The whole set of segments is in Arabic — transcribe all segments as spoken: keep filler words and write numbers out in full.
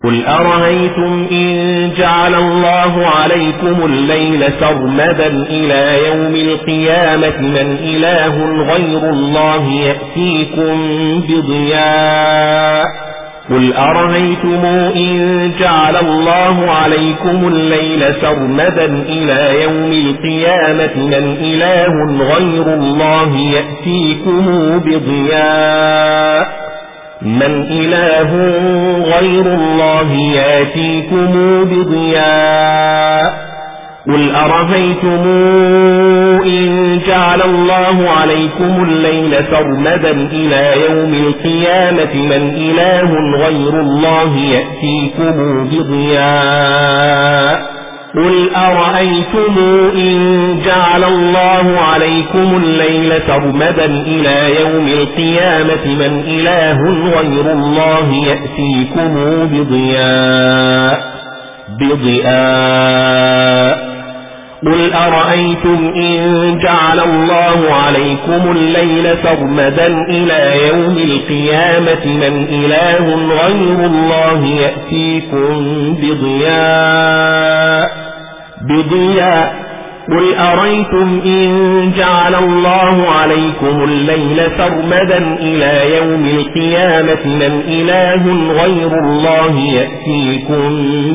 قل أرأيتم إن جعل الله عليكم الليل سرمدا إلى يوم القيامة من إله غير الله يأتيكم بضياء قل أرأيتم إن جعل الله عليكم الليل سرمدا إلى يوم القيامة من إله غير الله يأتيكم بضياء من إله غير الله يأتيكم بضياء قل أرأيتم إن جعل الله عليكم الليل سرمدا إلى يوم القيامة من إله غير الله يأتيكم بضياء قل أرأيتم إن جعل الله عليكم الليل سرمدا إلى يوم القيامة من إله غير الله يأتيكم بضياء بضياء قل أرأيتم إن جعل الله عليكم الليل سرمدا إلى يوم القيامة من إله غير الله يأتيكم بضياء بضياء قل أرأيتم إن جعل الله عليكم الليل سرمدا إلى يوم القيامة من إله غير الله يأتيكم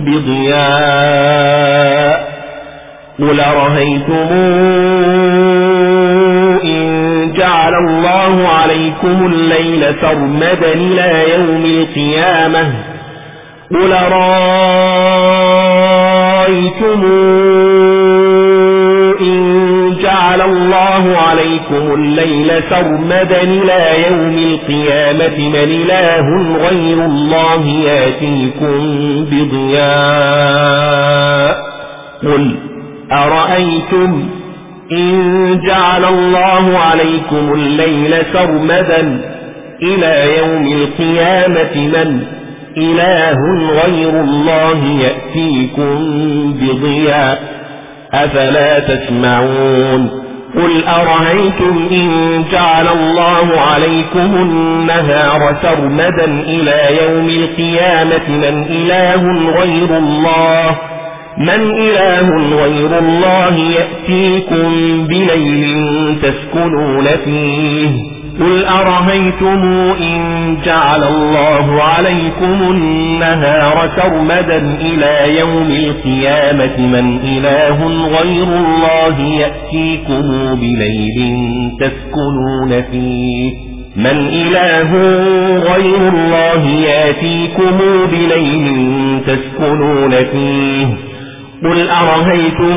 بضياء قل أرأيتم إن جعل الله عليكم الليل سرمدا إلى يوم القيامة قل أرأيتم إن جعل الله عليكم الليل سرمدا إلى يوم القيامة من إله غير الله يأتيكم بضياء قل أرأيتم إن جعل الله عليكم الليل سرمدا إلى يوم القيامة من إله غير الله يأتيكم بضياء أفلا تسمعون قل أرأيتم إن جعل الله عليكم النهار سرمدا إلى يوم القيامة من إله غير الله من إله غير الله يأتيكم بليل تسكنون فيه قل أرأيتم إن جعل الله عليكم النهار سرمدا إلى يوم القيامة من إله غير الله يأتيكم بليل تسكنون فيه من إله غير الله يأتيكم بليل تسكنون فيه قل أرأيتم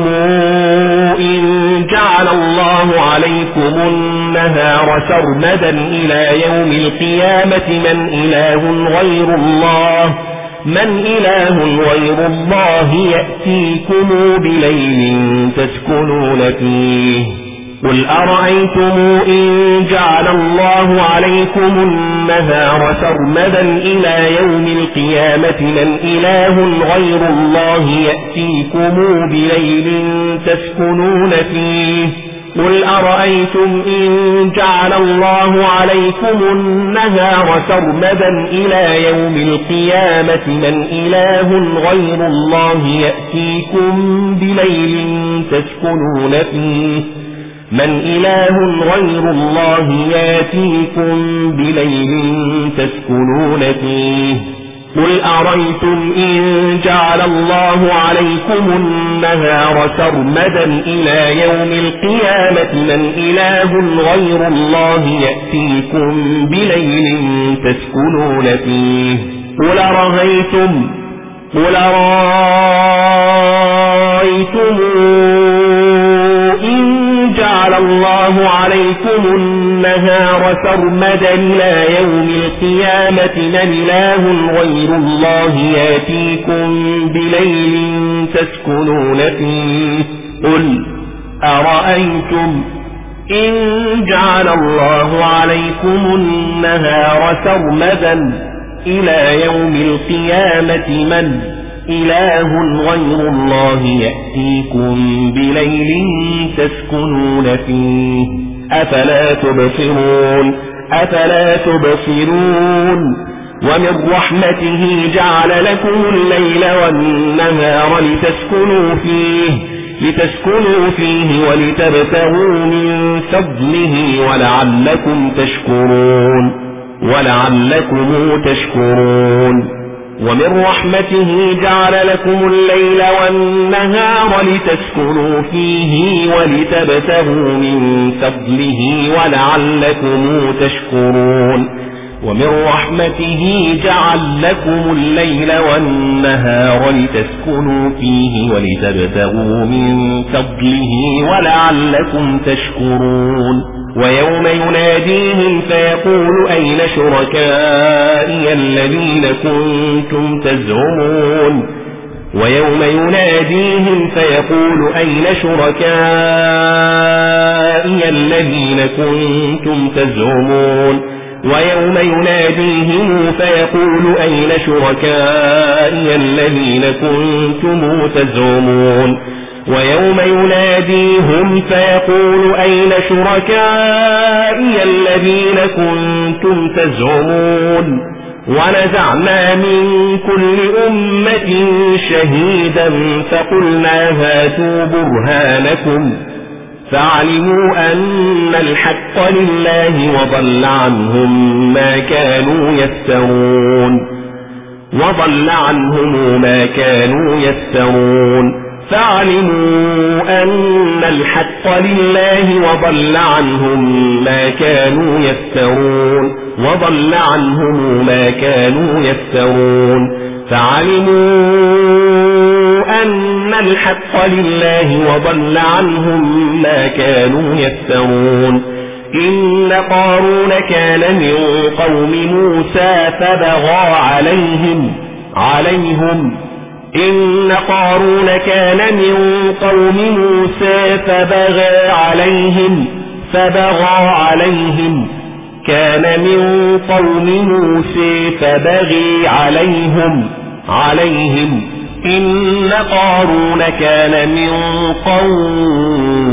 إن جعل الله عليكم النهار سرمدا إلى يوم القيامة من إله غير الله من إله غير الله يأتيكم بليل تسكنون فيه قل أرأيتم إن جعل الله عليكم النهار سرمدا إلى يوم القيامة من إله غير الله يأتيكم بليل تسكنون فيه قل أرأيتم إن جعل الله عليكم النهار سرمدا إلى يوم القيامة من إله غير الله يأتيكم بليل تسكنون فيه من إله غير الله يأتيكم بليل تسكنون فيه قل أرأيتم إن جعل الله عليكم النهار سرمدا إلى يوم القيامة من إله غير الله يأتيكم بليل تسكنون فيه قل أرأيتم قل أرأيتم إن جعل الله عليكم النهار سرمدا إلى يوم القيامة من إله غير الله يأتيكم بليل تسكنون فيه قل أرأيتم إن جعل الله عليكم النهار سرمدا إلى يوم القيامة من إله غير الله يأتيكم بليل تسكنون فيه أفلا تبصرون أفلا تبصرون ومن رحمته جعل لكم الليل والنهار لتسكنوا فيه لتسكنوا فيه ولتبتغوا من فضله ولعلكم تشكرون ولعلكم تشكرون ومن رحمته جعل لكم الليل والنهار لتسكنوا فيه ولتبتغوا من فضله ولعلكم تشكرون ومن رحمته جعل لكم الليل والنهار لتسكنوا فيه ولتبتغوا من فضله ولعلكم تشكرون ويوم يناديهم فيقول أين شركائي الذين كنتم تزعمون ويوم يناديهم فيقول أين شركائي الذين كنتم تزعمون ويوم يناديهم فيقول أين شركائي الذين كنتم تزعمون ويوم يناديهم فيقول أين شركائي الذين كنتم تزعمون ونزعنا من كل أمة شهيدا فقلنا هاتوا برهانكم فعلموا أن الحق لله وضل عنهم ما كانوا يفترون وضل عنهم ما كانوا يفترون فعلموا أن الحق لله وضل عنهم ما كانوا يفترون وضل عنهم ما كانوا يفترون فعلموا أن الحق لله وضل عنهم ما كانوا يفترون إن قارون كان من قوم موسى فبغى عليهم عليهم إن قارون كان من قوم موسى فبغى عليهم فبغى عليهم كان من قوم موسى فبغي عليهم عليهم إن قارون كان من قوم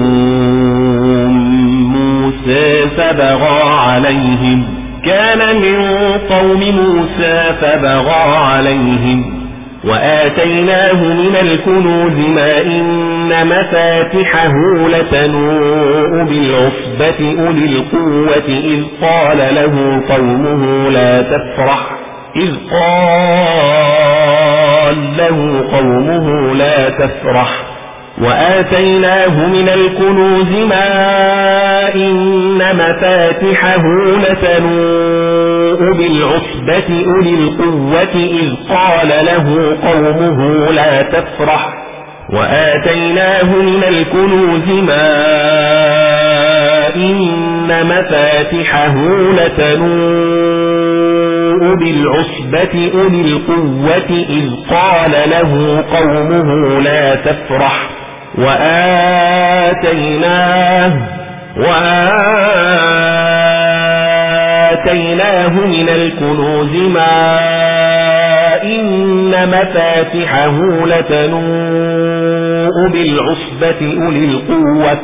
موسى فبغى عليهم كان من قوم موسى فبغى عليهم وآتيناه من الكنوز ما إن مفاتحه لتنوء بالعصبة أولي القوة إذ قال له قومه لا تفرح إذ قال له قومه لا تفرح وآتيناه من الكنوز ما إن مفاتحه لتنوء بالعصبة أولي القوة إذ قال له قومه لا تفرح وآتيناه من الكنوز ما إن مفاتحه لتنوء بالعصبة أولي القوة إذ قال له قومه لا تفرح وآتيناه وآتيناه من الكنوز ما إن مفاتحه لتنوء بالعصبة أولي القوة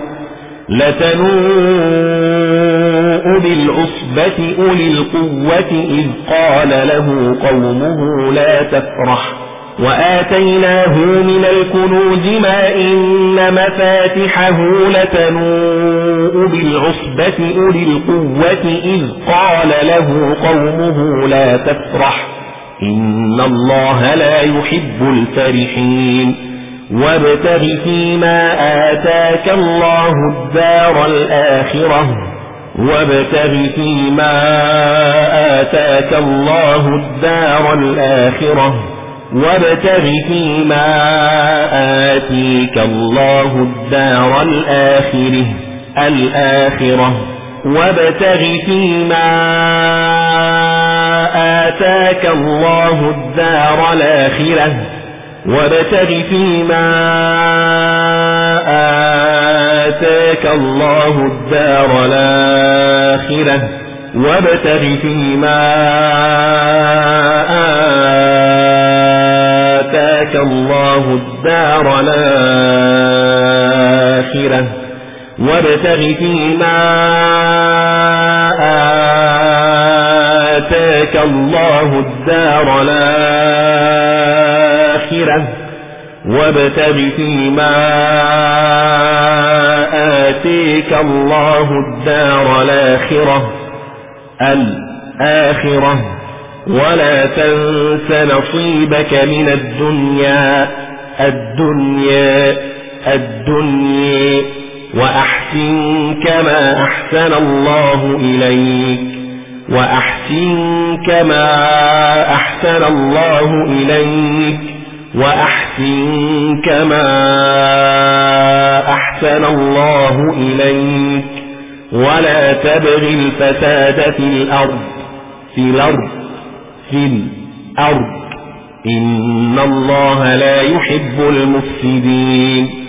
لتنوء بالعصبة أولي القوة إذ قال له قومه لا تفرح وآتيناه من الكنوز ما إن مفاتحه لتنوء بالعصبة أولي القوة إذ قال له قومه لا تفرح إن الله لا يحب الفرحين وابتغ فيما آتاك الله الدار الآخرة وابتغ فيما آتاك الله الدار الآخرة وابتغ فيما آتيك الله الدار الآخرة الآخرة وابتغ فيما آتاك الله الدار الآخرة وابتغ فيما آتاك الله الدار الآخرة وابتغ فيما آتاك الله الدار الآخرة وابتغ فيما آتاك الله الدار الآخرة وابتغ فيما آتيك الله الدار الآخرة الآخرة ولا تنس نصيبك من الدنيا الدنيا الدنيا وأحسن كما أحسن الله إليك وأحسن كما أحسن الله إليك وأحسن كما أحسن الله إليك ولا تبغ الفساد في الأرض في الأرض في الأرض إن الله لا يحب المفسدين